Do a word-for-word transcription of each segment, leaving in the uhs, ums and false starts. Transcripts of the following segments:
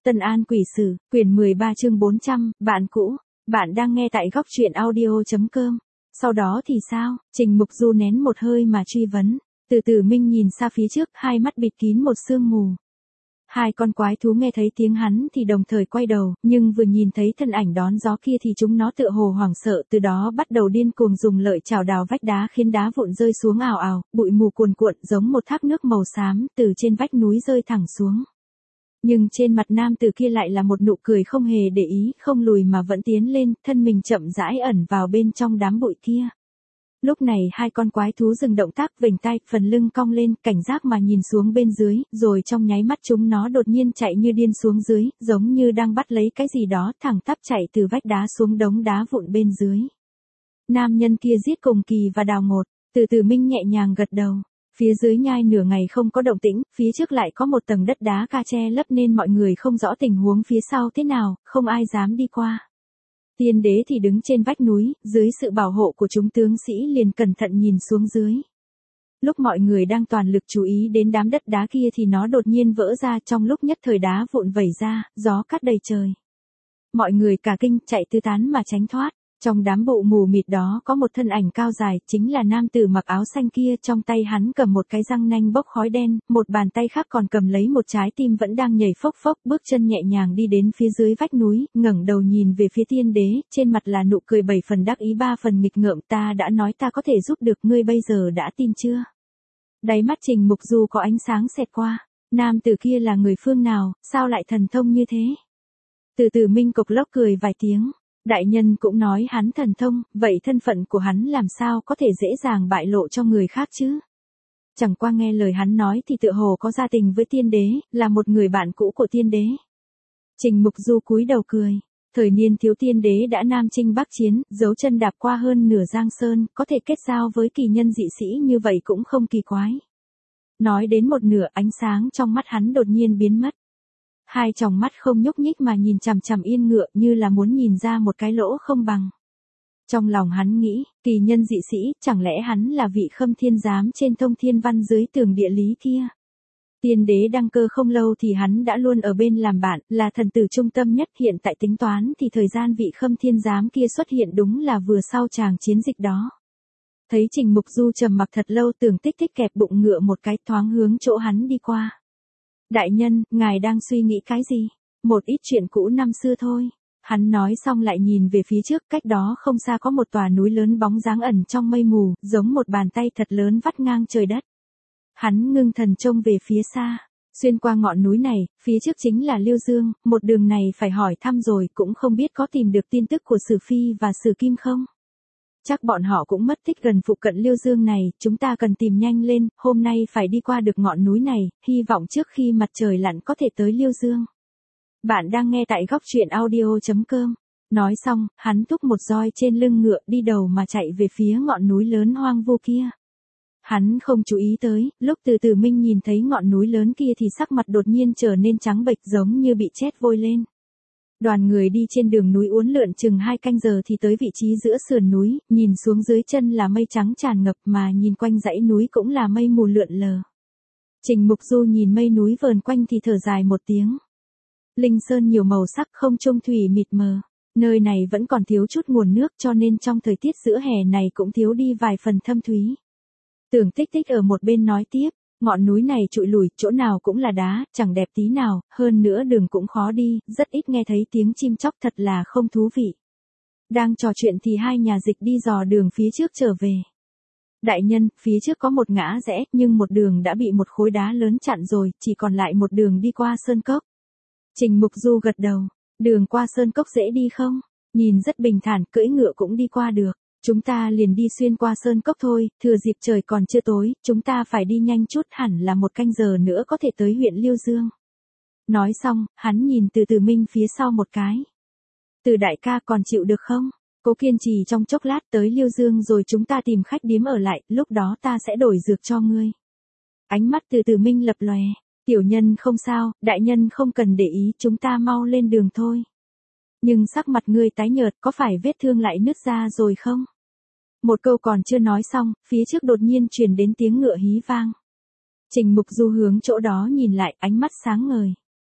Tân An Quỷ Sử, quyển mười ba chương bốn trăm, bạn cũ. Bạn đang nghe tại góc truyện audio.com. Sau đó thì sao? Trình Mục Du nén một hơi mà truy vấn. Từ từ Minh nhìn xa phía trước, hai mắt bịt kín một sương mù. Hai con quái thú nghe thấy tiếng hắn thì đồng thời quay đầu, nhưng vừa nhìn thấy thân ảnh đón gió kia thì chúng nó tựa hồ hoảng sợ, từ đó bắt đầu điên cuồng dùng lợi chảo đào vách đá khiến đá vụn rơi xuống ào ào, bụi mù cuồn cuộn giống một thác nước màu xám từ trên vách núi rơi thẳng xuống. Nhưng trên mặt nam tử kia lại là một nụ cười không hề để ý, không lùi mà vẫn tiến lên, thân mình chậm rãi ẩn vào bên trong đám bụi kia. Lúc này hai con quái thú dừng động tác, vểnh tai, phần lưng cong lên, cảnh giác mà nhìn xuống bên dưới, rồi trong nháy mắt chúng nó đột nhiên chạy như điên xuống dưới, giống như đang bắt lấy cái gì đó, thẳng tắp chạy từ vách đá xuống đống đá vụn bên dưới. Nam nhân kia giết cùng kỳ và đào ngột, từ từ Minh nhẹ nhàng gật đầu. Phía dưới nhai nửa ngày không có động tĩnh, phía trước lại có một tầng đất đá ca che lấp nên mọi người không rõ tình huống phía sau thế nào, không ai dám đi qua. Tiên đế thì đứng trên vách núi, dưới sự bảo hộ của chúng tướng sĩ liền cẩn thận nhìn xuống dưới. Lúc mọi người đang toàn lực chú ý đến đám đất đá kia thì nó đột nhiên vỡ ra, trong lúc nhất thời đá vụn vẩy ra, gió cát đầy trời. Mọi người cả kinh chạy tứ tán mà tránh thoát. Trong đám bụi mù mịt đó có một thân ảnh cao dài, chính là nam tử mặc áo xanh kia, trong tay hắn cầm một cái răng nanh bốc khói đen, một bàn tay khác còn cầm lấy một trái tim vẫn đang nhảy phốc phốc, bước chân nhẹ nhàng đi đến phía dưới vách núi, ngẩng đầu nhìn về phía tiên đế, trên mặt là nụ cười bảy phần đắc ý ba phần nghịch ngợm. Ta đã nói ta có thể giúp được ngươi, bây giờ đã tin chưa? Đáy mắt Trình Mục Du có ánh sáng xẹt qua. Nam tử kia là người phương nào, sao lại thần thông như thế? Từ từ Minh cộc lốc cười vài tiếng. Đại nhân cũng nói hắn thần thông, vậy thân phận của hắn làm sao có thể dễ dàng bại lộ cho người khác chứ? Chẳng qua nghe lời hắn nói thì tựa hồ có gia tình với tiên đế, là một người bạn cũ của tiên đế. Trình Mục Du cúi đầu cười. Thời niên thiếu tiên đế đã nam chinh bắc chiến, dấu chân đạp qua hơn nửa Giang Sơn, có thể kết giao với kỳ nhân dị sĩ như vậy cũng không kỳ quái. Nói đến một nửa, ánh sáng trong mắt hắn đột nhiên biến mất. Hai tròng mắt không nhúc nhích mà nhìn chằm chằm yên ngựa, như là muốn nhìn ra một cái lỗ không bằng. Trong lòng hắn nghĩ, kỳ nhân dị sĩ, chẳng lẽ hắn là vị Khâm Thiên Giám trên Thông Thiên Văn dưới tường địa lý kia? Tiên đế đăng cơ không lâu thì hắn đã luôn ở bên làm bạn, là thần tử trung tâm nhất. Hiện tại tính toán thì thời gian vị Khâm Thiên Giám kia xuất hiện đúng là vừa sau tràng chiến dịch đó. Thấy Trình Mục Du trầm mặc thật lâu, Tưởng Tích Tích kẹp bụng ngựa một cái, thoáng hướng chỗ hắn đi qua. Đại nhân, ngài đang suy nghĩ cái gì? Một ít chuyện cũ năm xưa thôi. Hắn nói xong lại nhìn về phía trước, cách đó không xa có một tòa núi lớn bóng dáng ẩn trong mây mù, giống một bàn tay thật lớn vắt ngang trời đất. Hắn ngưng thần trông về phía xa. Xuyên qua ngọn núi này, phía trước chính là Liêu Dương, một đường này phải hỏi thăm rồi, cũng không biết có tìm được tin tức của Sử Phi và Sử Kim không? Chắc bọn họ cũng mất tích gần phụ cận Liêu Dương này, chúng ta cần tìm nhanh lên, hôm nay phải đi qua được ngọn núi này, hy vọng trước khi mặt trời lặn có thể tới Liêu Dương. Bạn đang nghe tại góc truyện audio.com. Nói xong, hắn thúc một roi trên lưng ngựa, đi đầu mà chạy về phía ngọn núi lớn hoang vu kia. Hắn không chú ý tới, lúc từ từ Minh nhìn thấy ngọn núi lớn kia thì sắc mặt đột nhiên trở nên trắng bệch, giống như bị chét vôi lên. Đoàn người đi trên đường núi uốn lượn chừng hai canh giờ thì tới vị trí giữa sườn núi, nhìn xuống dưới chân là mây trắng tràn ngập, mà nhìn quanh dãy núi cũng là mây mù lượn lờ. Trình Mục Du nhìn mây núi vờn quanh thì thở dài một tiếng. Linh sơn nhiều màu sắc, không trung thủy mịt mờ. Nơi này vẫn còn thiếu chút nguồn nước, cho nên trong thời tiết giữa hè này cũng thiếu đi vài phần thâm thúy. Tưởng Tích Tích ở một bên nói tiếp. Ngọn núi này trụi lùi, chỗ nào cũng là đá, chẳng đẹp tí nào, hơn nữa đường cũng khó đi, rất ít nghe thấy tiếng chim chóc, thật là không thú vị. Đang trò chuyện thì hai nhà dịch đi dò đường phía trước trở về. Đại nhân, phía trước có một ngã rẽ, nhưng một đường đã bị một khối đá lớn chặn rồi, chỉ còn lại một đường đi qua sơn cốc. Trình Mục Du gật đầu, đường qua sơn cốc dễ đi không? Nhìn rất bình thản, cưỡi ngựa cũng đi qua được. Chúng ta liền đi xuyên qua sơn cốc thôi, thừa dịp trời còn chưa tối, chúng ta phải đi nhanh chút, hẳn là một canh giờ nữa có thể tới huyện Liêu Dương. Nói xong, hắn nhìn từ từ Minh phía sau một cái. Từ đại ca còn chịu được không? Cố kiên trì trong chốc lát, tới Liêu Dương rồi chúng ta tìm khách điếm ở lại, lúc đó ta sẽ đổi dược cho ngươi. Ánh mắt từ từ Minh lập lòe. Tiểu nhân không sao, đại nhân không cần để ý, chúng ta mau lên đường thôi. Nhưng sắc mặt ngươi tái nhợt, có phải vết thương lại nứt ra rồi không? Một câu còn chưa nói xong, phía trước đột nhiên truyền đến tiếng ngựa hí vang. Trình Mục Du hướng chỗ đó nhìn lại, ánh mắt sáng ngời.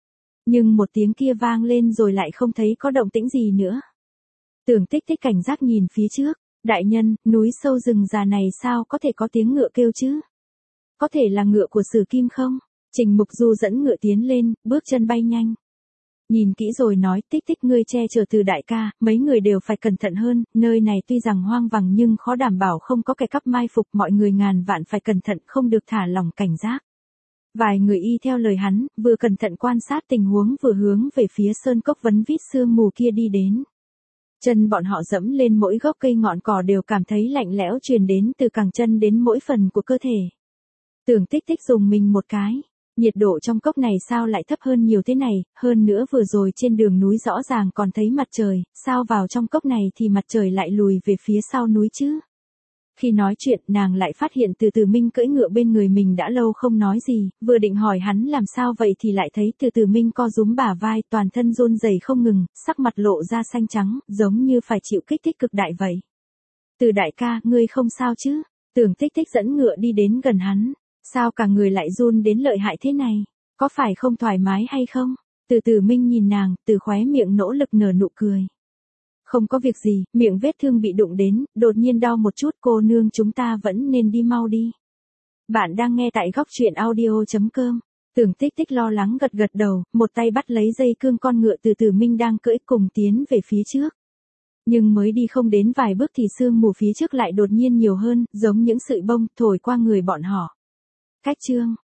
Nhưng một tiếng kia vang lên rồi lại không thấy có động tĩnh gì nữa. Tưởng Tích Tích cảnh giác nhìn phía trước, đại nhân, núi sâu rừng già này sao có thể có tiếng ngựa kêu chứ? Có thể là ngựa của Sử Kim không? Trình Mục Du dẫn ngựa tiến lên, bước chân bay nhanh. Nhìn kỹ rồi nói, Tích Tích ngươi che chở từ đại ca, mấy người đều phải cẩn thận hơn, nơi này tuy rằng hoang vắng nhưng khó đảm bảo không có kẻ cắp mai phục, mọi người ngàn vạn phải cẩn thận, không được thả lỏng cảnh giác. Vài người y theo lời hắn, vừa cẩn thận quan sát tình huống vừa hướng về phía sơn cốc vấn vít sương mù kia đi đến. Chân bọn họ dẫm lên mỗi gốc cây ngọn cỏ đều cảm thấy lạnh lẽo truyền đến từ cẳng chân đến mỗi phần của cơ thể. Tưởng Tích Tích dùng mình một cái. Nhiệt độ trong cốc này sao lại thấp hơn nhiều thế này, hơn nữa vừa rồi trên đường núi rõ ràng còn thấy mặt trời, sao vào trong cốc này thì mặt trời lại lùi về phía sau núi chứ? Khi nói chuyện nàng lại phát hiện Từ Từ Minh cưỡi ngựa bên người mình đã lâu không nói gì, vừa định hỏi hắn làm sao vậy thì lại thấy Từ Từ Minh co rúm bả vai, toàn thân run rẩy không ngừng, sắc mặt lộ ra xanh trắng, giống như phải chịu kích thích cực đại vậy. Từ đại ca, ngươi không sao chứ? Tưởng Tích Tích dẫn ngựa đi đến gần hắn. Sao cả người lại run đến lợi hại thế này? Có phải không thoải mái hay không? Từ Từ Minh nhìn nàng, từ khóe miệng nỗ lực nở nụ cười. Không có việc gì, miệng vết thương bị đụng đến, đột nhiên đau một chút, cô nương chúng ta vẫn nên đi mau đi. Bạn đang nghe tại góc truyện audio chấm com. Tưởng Tích Tích lo lắng gật gật đầu, một tay bắt lấy dây cương con ngựa Từ Từ Minh đang cưỡi cùng tiến về phía trước. Nhưng mới đi không đến vài bước thì sương mù phía trước lại đột nhiên nhiều hơn, giống những sợi bông thổi qua người bọn họ. Cách chương